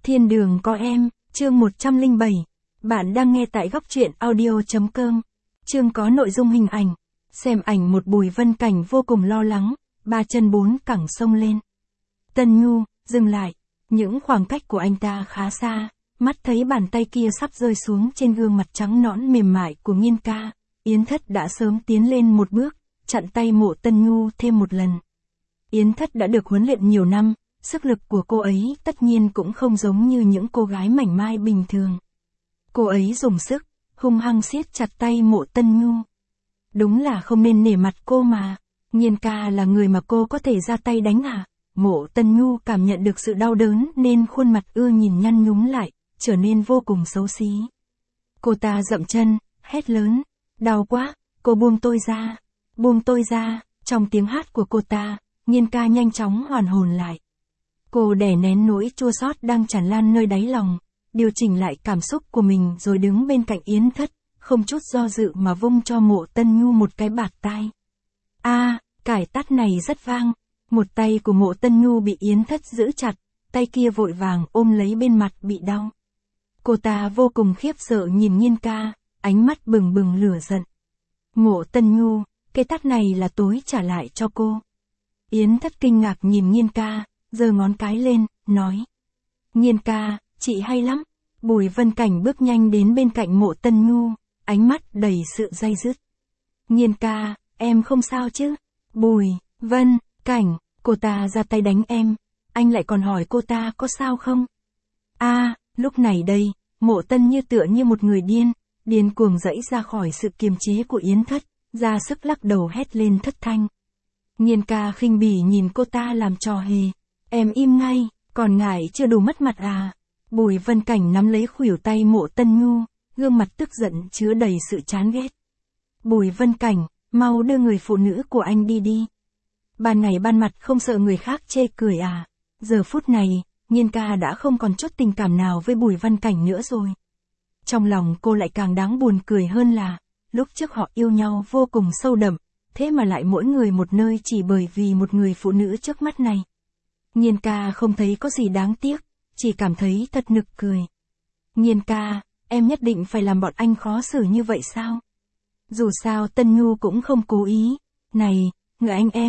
Thiên đường có em, chương 107. Bạn đang nghe tại góc truyện audio.com. Chương có nội dung hình ảnh. Xem ảnh một Bùi Vân Cảnh vô cùng lo lắng, ba chân bốn cẳng xông lên. Tân Nhu, dừng lại. Những khoảng cách của anh ta khá xa, mắt thấy bàn tay kia sắp rơi xuống trên gương mặt trắng nõn mềm mại của Nghiên Ca. Yến Thất đã sớm tiến lên một bước, chặn tay Mộ Tân Nhu thêm một lần. Yến Thất đã được huấn luyện nhiều năm, sức lực của cô ấy tất nhiên cũng không giống như những cô gái mảnh mai bình thường. Cô ấy dùng sức, hung hăng siết chặt tay Mộ Tân Nhu. Đúng là không nên nể mặt cô mà, Nghiên Ca là người mà cô có thể ra tay đánh à? Mộ Tân Nhu cảm nhận được sự đau đớn nên khuôn mặt ưa nhìn nhăn nhúm lại, trở nên vô cùng xấu xí. Cô ta dậm chân, hét lớn, đau quá, cô buông tôi ra, buông tôi ra. Trong tiếng hát của cô ta, Nghiên Ca nhanh chóng hoàn hồn lại. Cô đè nén nỗi chua xót đang tràn lan nơi đáy lòng, điều chỉnh lại cảm xúc của mình rồi đứng bên cạnh Yến Thất, không chút do dự mà vung cho Mộ Tân Nhu một cái bạt tai. Cải tát này rất vang. Một tay của Mộ Tân Nhu bị Yến Thất giữ chặt, tay kia vội vàng ôm lấy bên mặt bị đau. Cô ta vô cùng khiếp sợ nhìn Nghiên Ca, ánh mắt bừng bừng lửa giận. Mộ Tân Nhu, cái tát này là tối trả lại cho cô. Yến Thất kinh ngạc nhìn Nghiên Ca, giơ ngón cái lên, nói. Nghiên Ca, chị hay lắm. Bùi Vân Cảnh bước nhanh đến bên cạnh Mộ Tân Nhu, ánh mắt đầy sự day dứt. Nghiên Ca, em không sao chứ? Bùi Vân Cảnh, cô ta ra tay đánh em, anh lại còn hỏi cô ta có sao không? Lúc này đây, Mộ Tân Như tựa như một người điên cuồng giãy ra khỏi sự kiềm chế của Yến Thất, ra sức lắc đầu hét lên thất thanh. Nghiên Ca khinh bỉ nhìn cô ta làm trò hề. Em im ngay, còn ngại chưa đủ mất mặt à? Bùi Vân Cảnh nắm lấy khuỷu tay Mộ Tân Nhu, gương mặt tức giận chứa đầy sự chán ghét. Bùi Vân Cảnh, mau đưa người phụ nữ của anh đi. Ban ngày ban mặt không sợ người khác chê cười à? Giờ phút này, Nghiên Ca đã không còn chút tình cảm nào với Bùi Vân Cảnh nữa rồi. Trong lòng cô lại càng đáng buồn cười hơn là, lúc trước họ yêu nhau vô cùng sâu đậm, thế mà lại mỗi người một nơi chỉ bởi vì một người phụ nữ trước mắt này. Nghiên Ca không thấy có gì đáng tiếc, chỉ cảm thấy thật nực cười. Nghiên Ca, em nhất định phải làm bọn anh khó xử như vậy sao? Dù sao Tân Nhu cũng không cố ý. Này, người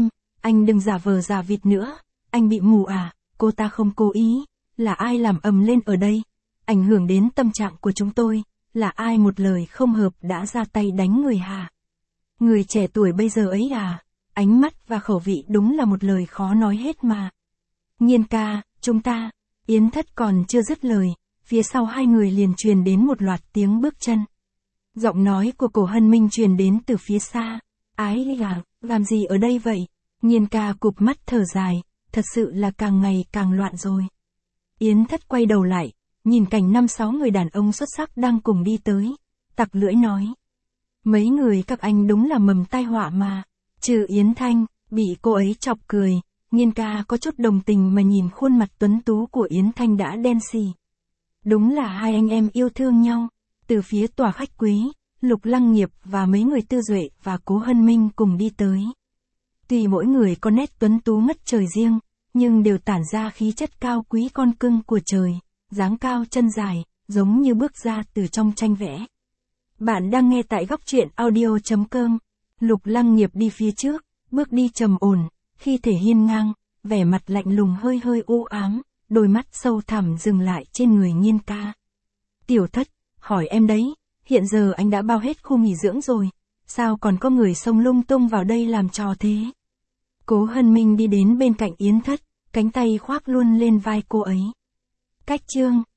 anh đừng giả vờ giả vịt nữa. Anh bị mù à? Cô ta không cố ý. Là ai làm ầm lên ở đây? Ảnh hưởng đến tâm trạng của chúng tôi. Là ai một lời không hợp đã ra tay đánh người hả? Người trẻ tuổi bây giờ ấy à? Ánh mắt và khẩu vị đúng là một lời khó nói hết mà. Nghiên Ca, chúng ta. Yến Thất còn chưa dứt lời, phía sau hai người liền truyền đến một loạt tiếng bước chân. Giọng nói của Cổ Hân Minh truyền đến từ phía xa. Ái gà, làm gì ở đây vậy? Nghiên Ca cụp mắt thở dài, thật sự là càng ngày càng loạn rồi. Yến Thất quay đầu lại, nhìn cảnh 5-6 người đàn ông xuất sắc đang cùng đi tới, tặc lưỡi nói. Mấy người các anh đúng là mầm tai họa mà. Trừ Yến Thanh, bị cô ấy chọc cười, Nghiên Ca có chút đồng tình mà nhìn khuôn mặt tuấn tú của Yến Thanh đã đen xì. Đúng là hai anh em yêu thương nhau. Từ phía tòa khách quý, Lục Lăng Nghiệp và mấy người Tư Duệ và Cố Hân Minh cùng đi tới. Tuy mỗi người có nét tuấn tú ngất trời riêng, nhưng đều tản ra khí chất cao quý con cưng của trời, dáng cao chân dài, giống như bước ra từ trong tranh vẽ. Bạn đang nghe tại góc truyện audio.com. Lục Lăng Nghiệp đi phía trước, bước đi trầm ổn, khi thể hiên ngang, vẻ mặt lạnh lùng hơi u ám, đôi mắt sâu thẳm dừng lại trên người Nghiên Ca. Tiểu Thất, hỏi em đấy, hiện giờ anh đã bao hết khu nghỉ dưỡng rồi, sao còn có người xông lung tung vào đây làm trò thế? Cố Hân Minh đi đến bên cạnh Yến Thất, cánh tay khoác luôn lên vai cô ấy. Cách chương